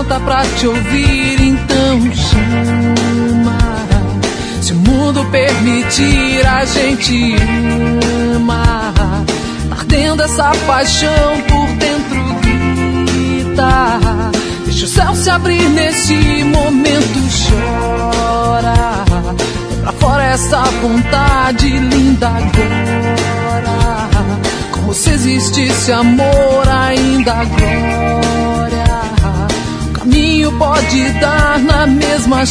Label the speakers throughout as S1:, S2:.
S1: pronta pra te ouvir, então chama. Se o mundo permitir, a gente ama. Ardendo essa paixão por dentro grita. Deixa o céu se abrir nesse momento, chora. Pra fora essa vontade linda agora. Como se existisse amor ainda glória. O caminho pode dar na mesma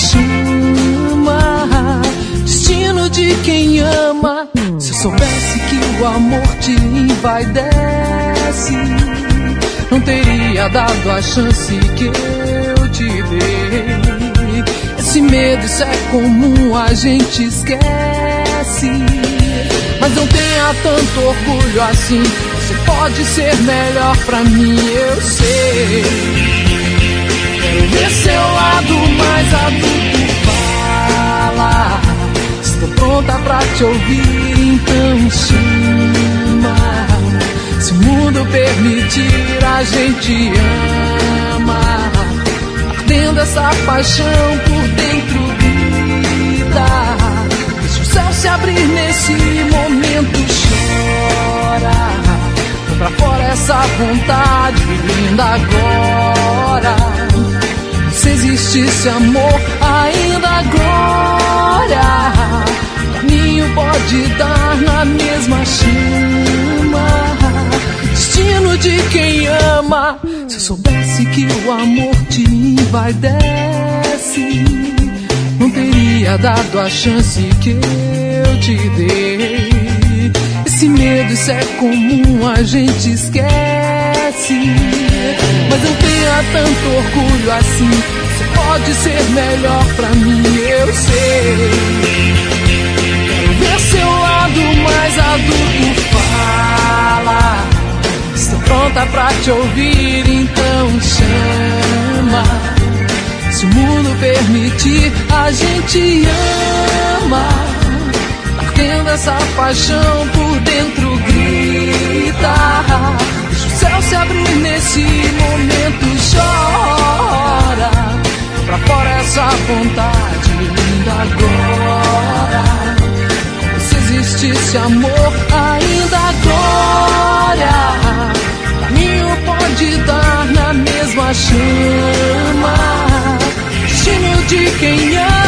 S1: chama. Destino de quem ama. Se eu soubesse que o amor te envaidece, não teria dado a chance que eu te dei. Esse medo, isso é comum, a gente esquece. Mas não tenha tanto orgulho assim. Você pode ser melhor pra mim, eu sei. Quero ver seu lado mais adulto, fala. Estou pronta pra te ouvir, então chama. Se o mundo permitir, a gente ama. Ardendo essa paixão por dentro grita. Deixa o céu se abrir nesse momento, chora. Põe pra fora essa vontade linda agora. Se existisse amor ainda glória. O caminho pode dar na mesma chama. Destino de quem ama. Se eu soubesse que o amor te envaidece, não teria dado a chance que eu te dei. Esse medo, isso é comum, a gente esquece. Mas não tenha tanto orgulho assim. Você pode ser melhor pra mim, eu sei. Quero ver seu lado mais adulto, fala. Estou pronta pra te ouvir, então chama. Se o mundo permitir, a gente ama. Ardendo essa paixão por dentro grita. Deixa o céu se abrir nesse momento, chora. Pra fora essa vontade linda agora. Como se existisse amor ainda glória. O caminho pode dar na mesma chama. Destino de quem ama.